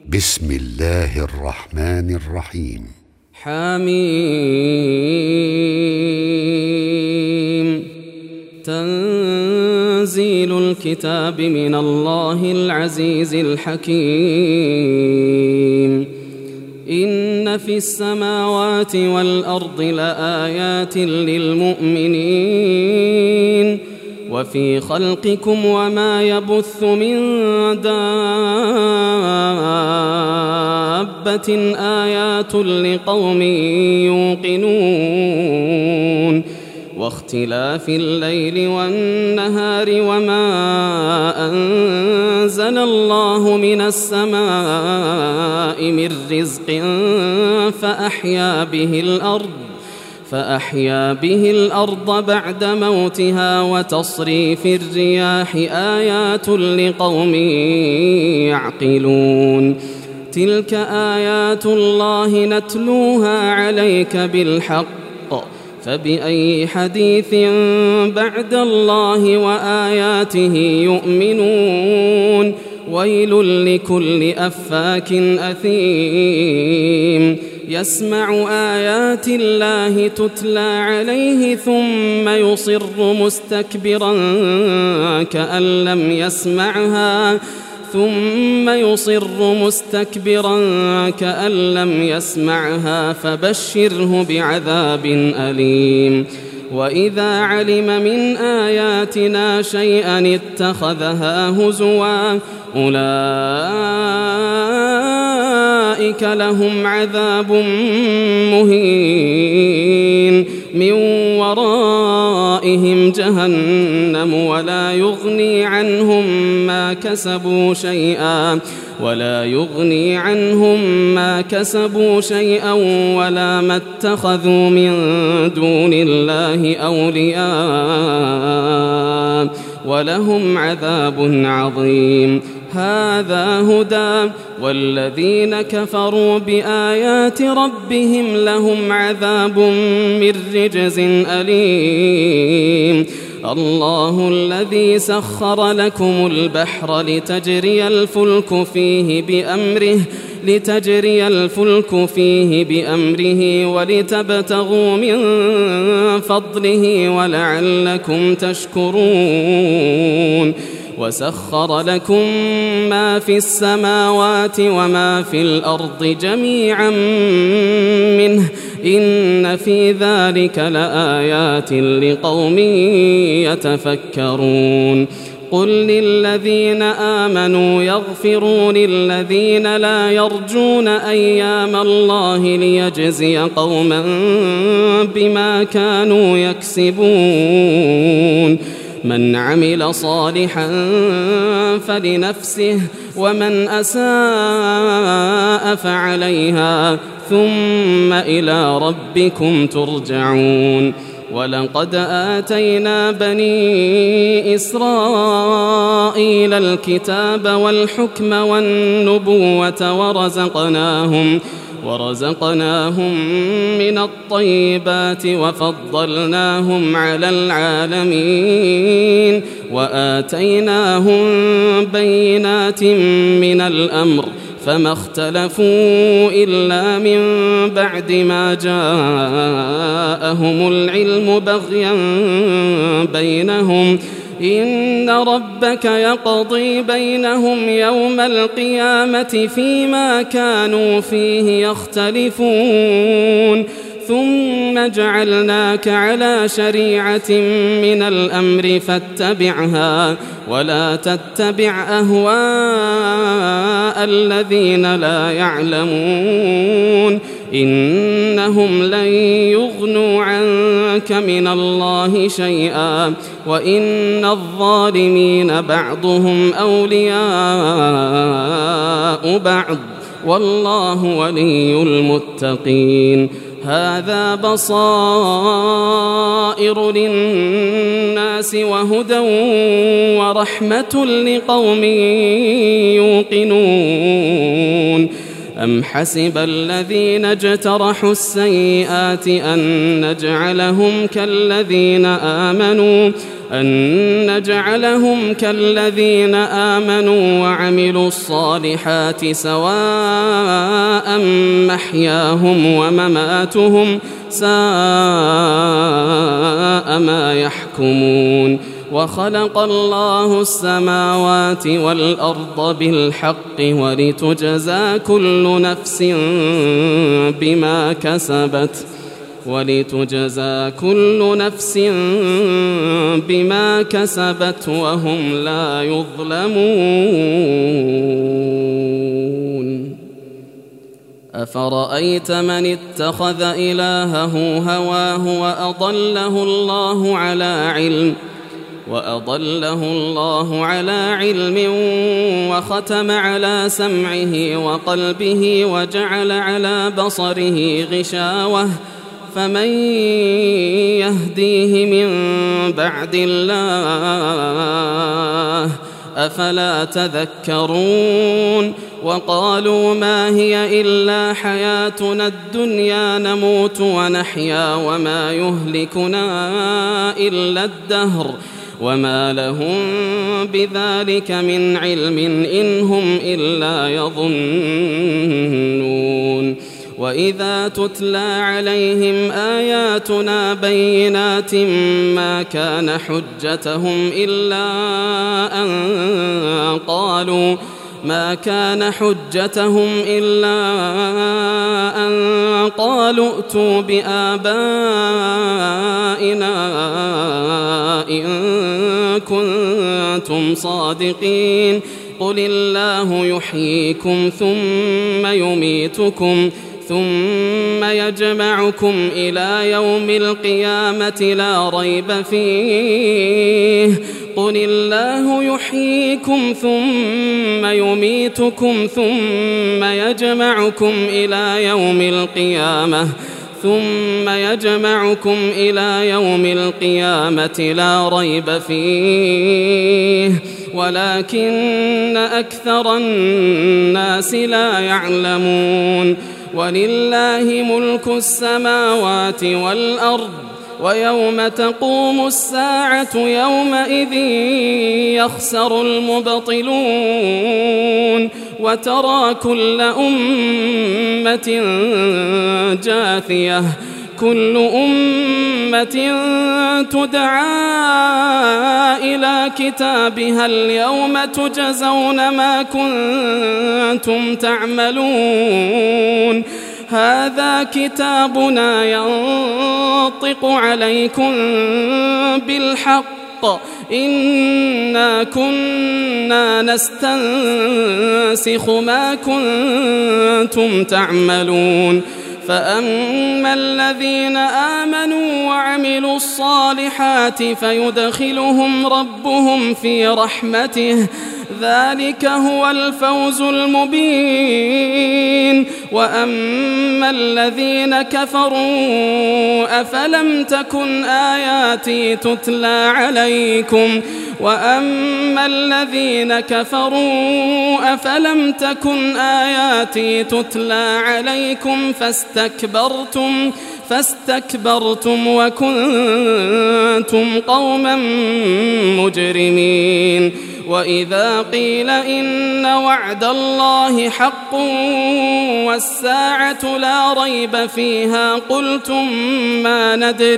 بسم الله الرحمن الرحيم. حميم. تنزيل الكتاب من الله العزيز الحكيم. إن في السماوات والأرض لآيات للمؤمنين وفي خلقكم وما يبث من دابة آيات لقوم يوقنون واختلاف الليل والنهار وما أنزل الله من السماء من رزق فأحيا به الأرض بعد موتها وتصريف الرياح آيات لقوم يعقلون. تلك آيات الله نتلوها عليك بالحق فبأي حديث بعد الله وآياته يؤمنون. ويل لكل أفاك أثيم يسمع آيات الله تتلى عليه ثم يصر مستكبرا كأن لم يسمعها فبشره بعذاب أليم. وإذا علم من آياتنا شيئا اتخذها هزوا أولئك لهم عذاب مهين من ورائهم جهنم ولا يغني عنهم ما كسبوا شيئا ولا ما اتخذوا من دون الله أولياء ولهم عذاب عظيم. هذا هدى والذين كفروا بآيات ربهم لهم عذاب من رجز أليم. الله الذي سخر لكم البحر لتجري الفلك فيه بأمره ولتبتغوا من فضله ولعلكم تشكرون. وسخر لكم ما في السماوات وما في الأرض جميعا منه إن في ذلك لآيات لقوم يتفكرون. قل للذين آمنوا يغفروا للذين لا يرجون أيام الله ليجزي قوما بما كانوا يكسبون. من عمل صالحا فلنفسه ومن أساء فعليها ثم إلى ربكم ترجعون. ولقد آتينا بني إسرائيل الكتاب والحكم والنبوة ورزقناهم من الطيبات وفضلناهم على العالمين وآتيناهم بينات من الأمر فما اختلفوا إلا من بعد ما جاءهم العلم بغيا بينهم إن ربك يقضي بينهم يوم القيامة فيما كانوا فيه يختلفون. ثم جعلناك على شريعة من الأمر فاتبعها ولا تتبع أهواء الذين لا يعلمون إنهم لن يغنوا عنك من الله شيئا وإن الظالمين بعضهم أولياء بعض والله ولي المتقين. هذا بصائر للناس وهدى ورحمة لقوم يوقنون. أم حسب الذين اجترحوا السيئات أن نجعلهم كالذين آمنوا أن نجعلهم كالذين آمنوا وعملوا الصالحات سواء محياهم ومماتهم ساء ما يحكمون وخلق الله السماوات والأرض بالحق ولتجزى كل نفس بما كسبت وهم لا يظلمون أفرأيت من اتخذ إلهه هواه وأضله الله على علم وختم على سمعه وقلبه وجعل على بصره غشاوة فمن يهديه من بعد الله أفلا تذكرون وقالوا ما هي إلا حياتنا الدنيا نموت ونحيا وما يهلكنا إلا الدهر وما لهم بذلك من علم إن هم إلا يظنون وإذا تتلى عليهم آياتنا بينات ما كان حجتهم إلا أن قالوا ائتوا بآبائنا إن كنتم صادقين قل الله يحييكم ثم يميتكم ثم يجمعكم إلى يوم القيامة لا ريب فيه قل الله يحييكم ثم يميتكم ثم يجمعكم إلى يوم القيامة لا ريب فيه ولكن أكثر الناس لا يعلمون ولله ملك السماوات والأرض ويوم تقوم الساعة يومئذ يخسر المبطلون وترى كل أمة جاثية كل أمة تدعى إلى كتابها اليوم تجزون ما كنتم تعملون هذا كتابنا ينطق عليكم بالحق إنا كنا نستنسخ ما كنتم تعملون فأما الذين آمنوا وعملوا الصالحات فيدخلهم ربهم في رحمته ذلك هو الفوز المبين وأما الذين كفروا أفلم تكن آياتي تتلى عليكم فاستكبرتم وكنتم قوما مجرمين وإذا قيل إن وعد الله حق والساعة لا ريب فيها قلتم ما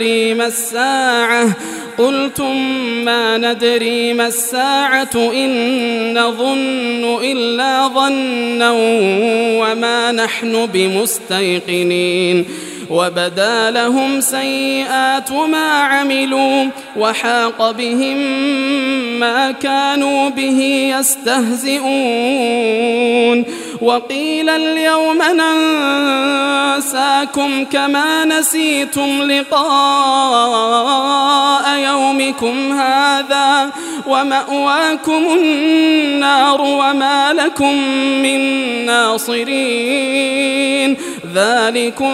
ندري ما الساعة إن نظن إلا ظنا وما نحن بمستيقنين وبدا لهم سيئات ما عملوا وحاق بهم ما كانوا به يستهزئون وقيل اليوم ننساكم كما نسيتم لقاء يومكم هذا ومأواكم النار وما لكم من ناصرين ذلكم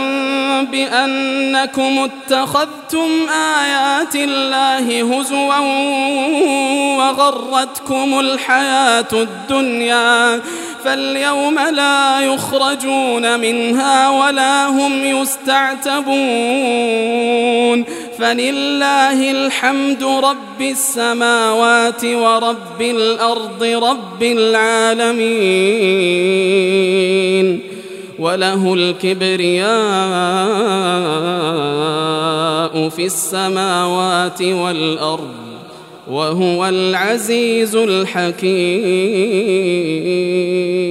بأنكم اتخذتم آيات الله هزوا وغرتكم الحياة الدنيا فاليوم لا يخرجون منها ولا هم يستعتبون فلله الحمد رب السماوات ورب الأرض رب العالمين وله الكبرياء في السماوات والأرض وهو العزيز الحكيم.